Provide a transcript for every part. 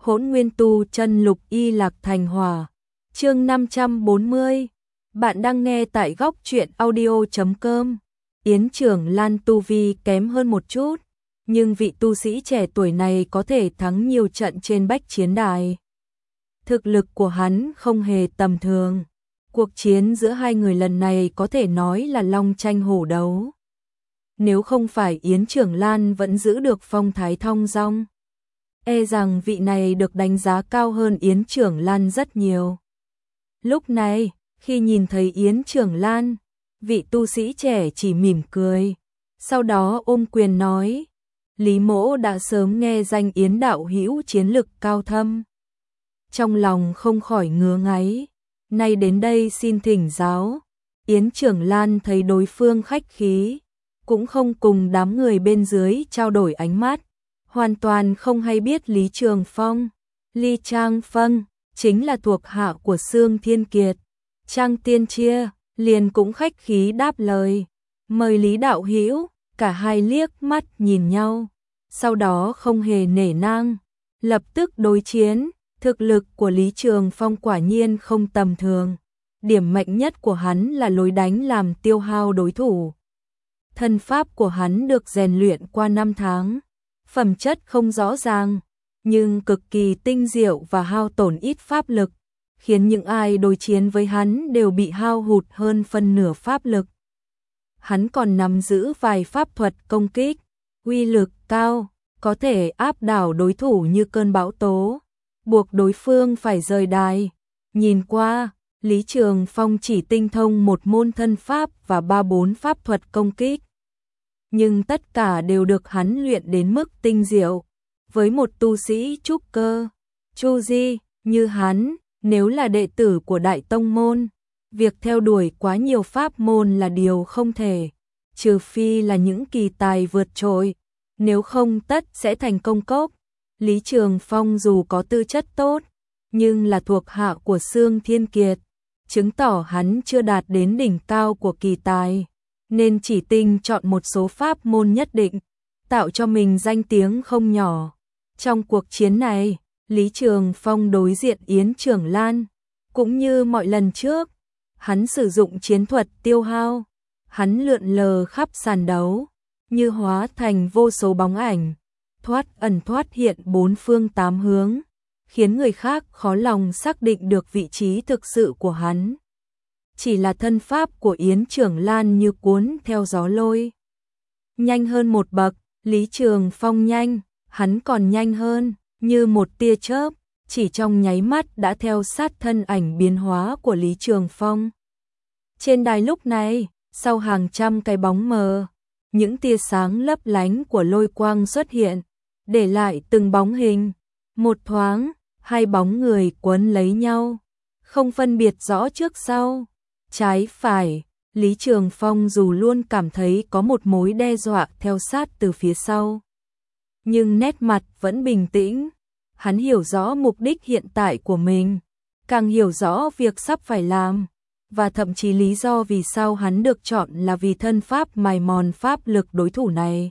Hỗn Nguyên Tu Chân Lục Y Lạc Thành Hỏa. Chương 540. Bạn đang nghe tại góc truyện audio.com. Yến Trưởng Lan tu vi kém hơn một chút, nhưng vị tu sĩ trẻ tuổi này có thể thắng nhiều trận trên bách chiến đài. Thực lực của hắn không hề tầm thường. Cuộc chiến giữa hai người lần này có thể nói là long tranh hổ đấu. Nếu không phải Yến Trưởng Lan vẫn giữ được phong thái thong dong, e rằng vị này được đánh giá cao hơn Yến Trưởng Lan rất nhiều. Lúc này, khi nhìn thấy Yến Trưởng Lan, vị tu sĩ trẻ chỉ mỉm cười, sau đó ôm quyền nói: Lý Mỗ đã sớm nghe danh Yến đạo hữu chiến lực cao thâm, trong lòng không khỏi ngứa ngáy, nay đến đây xin thỉnh giáo. Yến Trưởng Lan thấy đối phương khách khí, cũng không cùng đám người bên dưới trao đổi ánh mắt, hoàn toàn không hay biết Lý Trường Phong, Lý Trang Phong chính là thuộc hạ của Xương Thiên Kiệt. Trang Tiên Chia liền cũng khách khí đáp lời: mời Lý đạo hữu. Cả hai liếc mắt nhìn nhau, sau đó không hề nể nang, lập tức đối chiến. Thực lực của Lý Trường Phong quả nhiên không tầm thường. Điểm mạnh nhất của hắn là lối đánh làm tiêu hao đối thủ. Thân pháp của hắn được rèn luyện qua 5 tháng, phẩm chất không rõ ràng, nhưng cực kỳ tinh diệu và hao tổn ít pháp lực, khiến những ai đối chiến với hắn đều bị hao hụt hơn phân nửa pháp lực. Hắn còn nắm giữ vài pháp thuật công kích, uy lực cao, có thể áp đảo đối thủ như cơn bão tố, buộc đối phương phải rời đài. Nhìn qua, Lý Trường Phong chỉ tinh thông một môn thân pháp và 3-4 pháp thuật công kích, nhưng tất cả đều được hắn luyện đến mức tinh diệu. Với một tu sĩ trúc cơ, chu di như hắn, nếu là đệ tử của đại tông môn, việc theo đuổi quá nhiều pháp môn là điều không thể, trừ phi là những kỳ tài vượt trội, nếu không tất sẽ thành công cốc. Lý Trường Phong dù có tư chất tốt, nhưng là thuộc hạ của Xương Thiên Kiệt, chứng tỏ hắn chưa đạt đến đỉnh cao của kỳ tài, nên chỉ tinh chọn một số pháp môn nhất định, tạo cho mình danh tiếng không nhỏ. Trong cuộc chiến này, Lý Trường Phong đối diện Yến Trưởng Lan, cũng như mọi lần trước, hắn sử dụng chiến thuật tiêu hao, hắn lượn lờ khắp sàn đấu, như hóa thành vô số bóng ảnh, thoát ẩn thoát hiện 4 phương 8 hướng, khiến người khác khó lòng xác định được vị trí thực sự của hắn. Chỉ là thân pháp của Yến Trưởng Lan như cuốn theo gió lôi. Nhanh hơn một bậc, Lý Trường Phong nhanh, hắn còn nhanh hơn, như một tia chớp, chỉ trong nháy mắt đã theo sát thân ảnh biến hóa của Lý Trường Phong. Trên đài lúc này, sau hàng trăm cái bóng mờ, những tia sáng lấp lánh của lôi quang xuất hiện, để lại từng bóng hình. Một thoáng, hai bóng người quấn lấy nhau, không phân biệt rõ trước sau, trái phải. Lý Trường Phong dù luôn cảm thấy có một mối đe dọa theo sát từ phía sau, nhưng nét mặt vẫn bình tĩnh. Hắn hiểu rõ mục đích hiện tại của mình, càng hiểu rõ việc sắp phải làm, và thậm chí lý do vì sao hắn được chọn là vì thân pháp mài mòn pháp lực đối thủ này.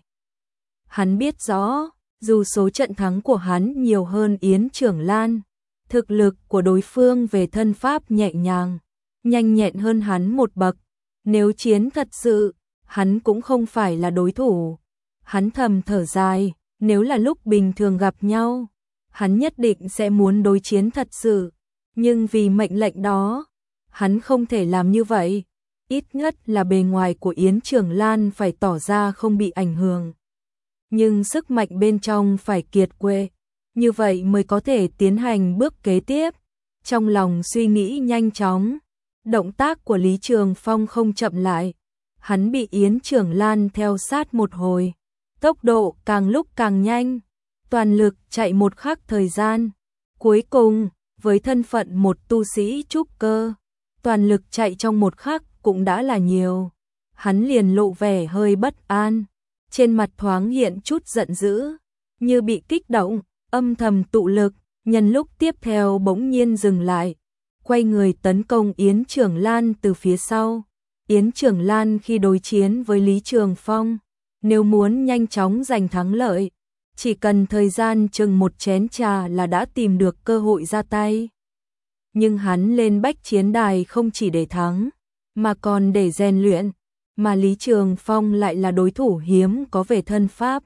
Hắn biết rõ, dù số trận thắng của hắn nhiều hơn Yến Trưởng Lan, thực lực của đối phương về thân pháp nhẹ nhàng, nhanh nhẹn hơn hắn một bậc. Nếu chiến thật sự, hắn cũng không phải là đối thủ. Hắn thầm thở dài, nếu là lúc bình thường gặp nhau, hắn nhất định sẽ muốn đối chiến thật sự, nhưng vì mệnh lệnh đó, hắn không thể làm như vậy. Ít nhất là bề ngoài của Yến Trưởng Lan phải tỏ ra không bị ảnh hưởng, nhưng sức mạnh bên trong phải kiệt quệ, như vậy mới có thể tiến hành bước kế tiếp. Trong lòng suy nghĩ nhanh chóng, động tác của Lý Trường Phong không chậm lại, hắn bị Yến Trưởng Lan theo sát một hồi, tốc độ càng lúc càng nhanh, toàn lực chạy một khắc thời gian. Cuối cùng, với thân phận một tu sĩ trúc cơ, toàn lực chạy trong một khắc cũng đã là nhiều. Hắn liền lộ vẻ hơi bất an, trên mặt thoáng hiện chút giận dữ, như bị kích động, âm thầm tụ lực, nhân lúc tiếp theo bỗng nhiên dừng lại, quay người tấn công Yến Trưởng Lan từ phía sau. Yến Trưởng Lan khi đối chiến với Lý Trường Phong, nếu muốn nhanh chóng giành thắng lợi, chỉ cần thời gian chừng một chén trà là đã tìm được cơ hội ra tay. Nhưng hắn lên bách chiến đài không chỉ để thắng, mà còn để rèn luyện, mà Lý Trường Phong lại là đối thủ hiếm có về thân pháp.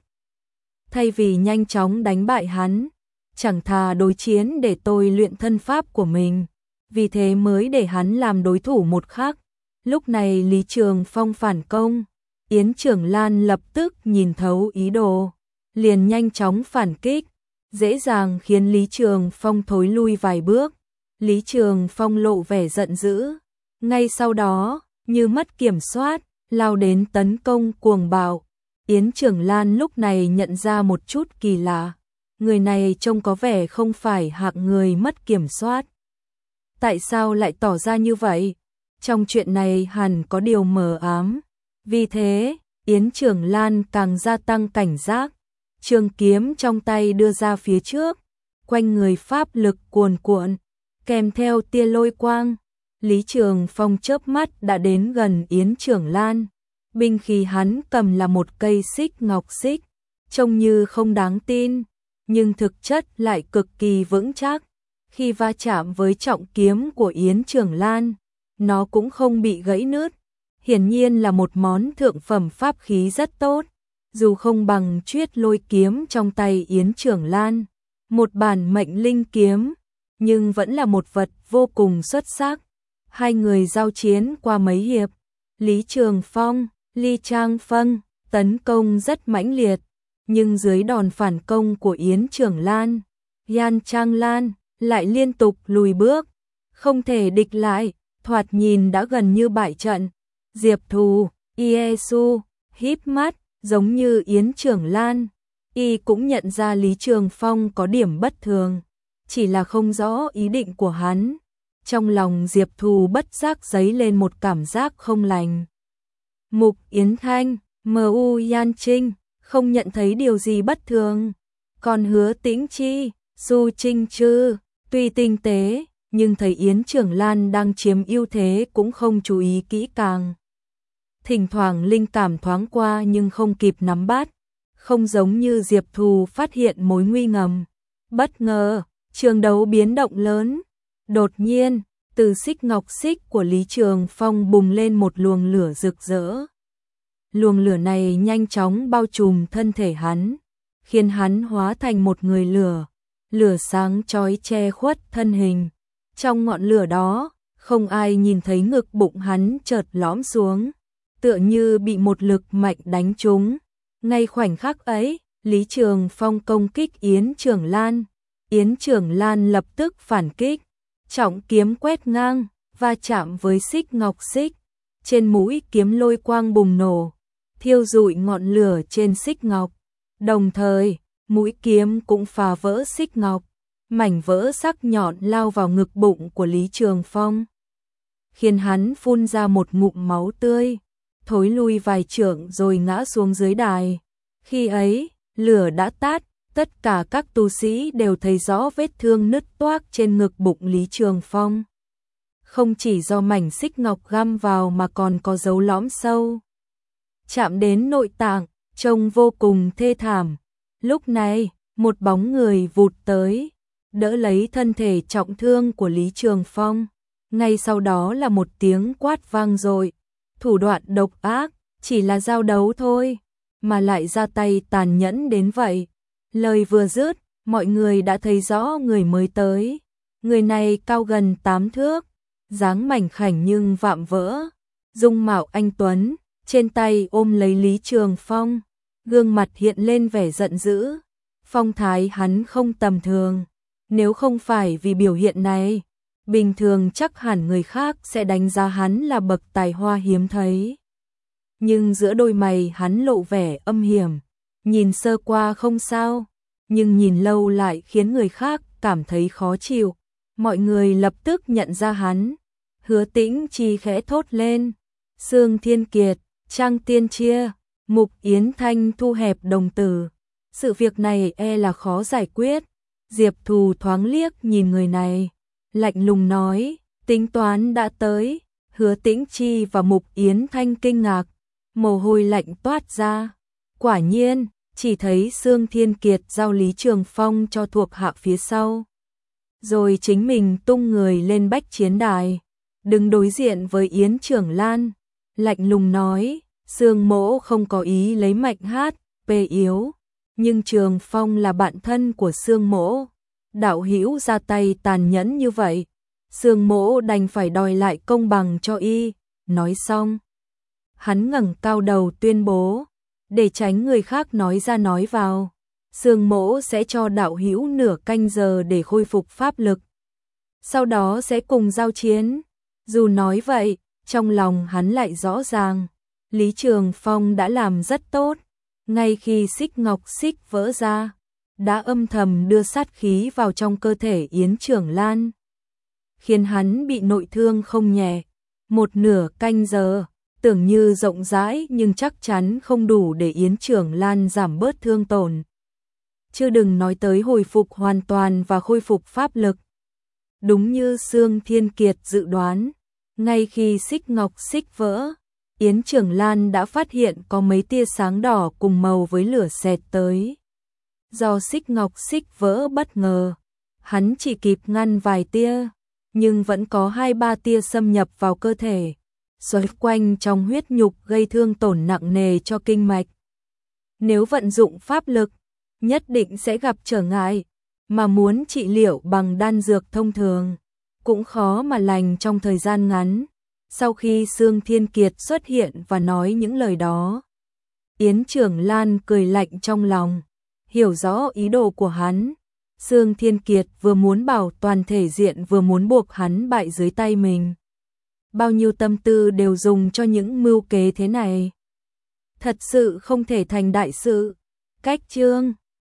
Thay vì nhanh chóng đánh bại hắn, chẳng thà đối chiến để tôi luyện thân pháp của mình, vì thế mới để hắn làm đối thủ một khắc. Lúc này Lý Trường Phong phản công, Yến Trưởng Lan lập tức nhìn thấu ý đồ, liền nhanh chóng phản kích, dễ dàng khiến Lý Trường Phong thối lui vài bước. Lý Trường Phong lộ vẻ giận dữ, ngay sau đó, như mất kiểm soát, lao đến tấn công cuồng bạo. Yến Trưởng Lan lúc này nhận ra một chút kỳ lạ, người này trông có vẻ không phải hạng người mất kiểm soát. Tại sao lại tỏ ra như vậy? Trong chuyện này hẳn có điều mờ ám. Vì thế, Yến Trưởng Lan càng gia tăng cảnh giác, trường kiếm trong tay đưa ra phía trước, quanh người pháp lực cuồn cuộn, kèm theo tia lôi quang. Lý Trường Phong chớp mắt đã đến gần Yến Trưởng Lan. Binh khí hắn cầm là một cây xích ngọc xích, trông như không đáng tin, nhưng thực chất lại cực kỳ vững chắc. Khi va chạm với trọng kiếm của Yến Trưởng Lan, nó cũng không bị gãy nứt. Hiển nhiên là một món thượng phẩm pháp khí rất tốt, dù không bằng Chuyết Lôi kiếm trong tay Yến Trưởng Lan, một bản mệnh linh kiếm, nhưng vẫn là một vật vô cùng xuất sắc. Hai người giao chiến qua mấy hiệp, Lý Trường Phong, Lý Trang Phân tấn công rất mãnh liệt, nhưng dưới đòn phản công của Yến Trưởng Lan, Yan Trang Lan lại liên tục lùi bước, không thể địch lại, thoạt nhìn đã gần như bại trận. Diệp Thù, Iesu híp mắt, giống như Yến Trưởng Lan, y cũng nhận ra Lý Trường Phong có điểm bất thường, chỉ là không rõ ý định của hắn. Trong lòng Diệp Thù bất giác dấy lên một cảm giác không lành. Mục Yến Thanh, M.U. Yan Trinh không nhận thấy điều gì bất thường, còn Hứa Tĩnh Chi, Su Trinh Trư tuy tinh tế, nhưng thấy Yến Trưởng Lan đang chiếm ưu thế cũng không chú ý kỹ càng. Thỉnh thoảng linh cảm thoáng qua nhưng không kịp nắm bắt, không giống như Diệp Thù phát hiện mối nguy ngầm. Bất ngờ, trường đấu biến động lớn. Đột nhiên, từ xích ngọc xích của Lý Trường Phong bùng lên một luồng lửa rực rỡ. Luồng lửa này nhanh chóng bao trùm thân thể hắn, khiến hắn hóa thành một người lửa. Lửa sáng chói che khuất thân hình. Trong ngọn lửa đó, không ai nhìn thấy ngực bụng hắn chợt lõm xuống, tựa như bị một lực mạnh đánh trúng. Ngay khoảnh khắc ấy, Lý Trường Phong công kích Yến Trưởng Lan. Yến Trưởng Lan lập tức phản kích, trọng kiếm quét ngang, va chạm với xích ngọc xích. Trên mũi kiếm lôi quang bùng nổ, thiêu rụi ngọn lửa trên xích ngọc. Đồng thời, mũi kiếm cũng phá vỡ xích ngọc, mảnh vỡ sắc nhọn lao vào ngực bụng của Lý Trường Phong, khiến hắn phun ra một ngụm máu tươi, thối lui vài trượng rồi ngã xuống dưới đài. Khi ấy, lửa đã tắt, tất cả các tu sĩ đều thấy rõ vết thương nứt toác trên ngực bụng Lý Trường Phong. Không chỉ do mảnh xích ngọc găm vào mà còn có dấu lõm sâu, chạm đến nội tạng, trông vô cùng thê thảm. Lúc này, một bóng người vụt tới, đỡ lấy thân thể trọng thương của Lý Trường Phong. Ngay sau đó là một tiếng quát vang dội. Thủ đoạn độc ác, chỉ là giao đấu thôi, mà lại ra tay tàn nhẫn đến vậy. Lời vừa dứt, mọi người đã thấy rõ người mới tới. Người này cao gần 8 thước, dáng mảnh khảnh nhưng vạm vỡ, dung mạo anh tuấn, trên tay ôm lấy Lý Trường Phong, gương mặt hiện lên vẻ giận dữ. Phong thái hắn không tầm thường, nếu không phải vì biểu hiện này, bình thường chắc hẳn người khác sẽ đánh giá hắn là bậc tài hoa hiếm thấy. Nhưng giữa đôi mày hắn lộ vẻ âm hiểm, nhìn sơ qua không sao, nhưng nhìn lâu lại khiến người khác cảm thấy khó chịu. Mọi người lập tức nhận ra hắn. Hứa Tĩnh Chi khẽ thốt lên. Sương Thiên Kiệt, Trang Tiên Chia, Mục Yến Thanh thu hẹp đồng tử. Sự việc này e là khó giải quyết. Diệp Thù thoáng liếc nhìn người này, lạnh lùng nói, tính toán đã tới. Hứa Tĩnh Chi và Mục Yến Thanh kinh ngạc, mồ hôi lạnh toát ra. Quả nhiên, chỉ thấy Sương Thiên Kiệt giao Lý Trường Phong cho thuộc hạ phía sau. Rồi chính mình tung người lên bách chiến đài, đứng đối diện với Yến Trưởng Lan, lạnh lùng nói, Sương mỗ không có ý lấy Mạnh Hát, pê yếu, nhưng Trường Phong là bạn thân của Sương mỗ, đạo hữu ra tay tàn nhẫn như vậy, Sương mỗ đành phải đòi lại công bằng cho y. Nói xong, hắn ngẩng cao đầu tuyên bố, để tránh người khác nói ra nói vào, Sương mỗ sẽ cho đạo hữu nửa canh giờ để khôi phục pháp lực, sau đó sẽ cùng giao chiến. Dù nói vậy, trong lòng hắn lại rõ ràng, Lý Trường Phong đã làm rất tốt, ngay khi xích ngọc xích vỡ ra, đã âm thầm đưa sát khí vào trong cơ thể Yến Trưởng Lan, khiến hắn bị nội thương không nhẹ. Một nửa canh giờ, tưởng như rộng rãi nhưng chắc chắn không đủ để Yến Trưởng Lan giảm bớt thương tổn. Chứ đừng nói tới hồi phục hoàn toàn và khôi phục pháp lực. Đúng như Sương Thiên Kiệt dự đoán, ngay khi xích ngọc xích vỡ, Yến Trưởng Lan đã phát hiện có mấy tia sáng đỏ cùng màu với lửa xẹt tới. Do xích ngọc xích vỡ bất ngờ, hắn chỉ kịp ngăn vài tia, nhưng vẫn có 2-3 tia xâm nhập vào cơ thể, xoay quanh trong huyết nhục gây thương tổn nặng nề cho kinh mạch. Nếu vận dụng pháp lực, nhất định sẽ gặp trở ngại, mà muốn trị liệu bằng đan dược thông thường, cũng khó mà lành trong thời gian ngắn. Sau khi Sương Thiên Kiệt xuất hiện và nói những lời đó, Yến Trưởng Lan cười lạnh trong lòng, hiểu rõ ý đồ của hắn. Sương Thiên Kiệt vừa muốn bảo toàn thể diện vừa muốn buộc hắn bại dưới tay mình. Bao nhiêu tâm tư đều dùng cho những mưu kế thế này. Thật sự không thể thành đại sự. Cách chương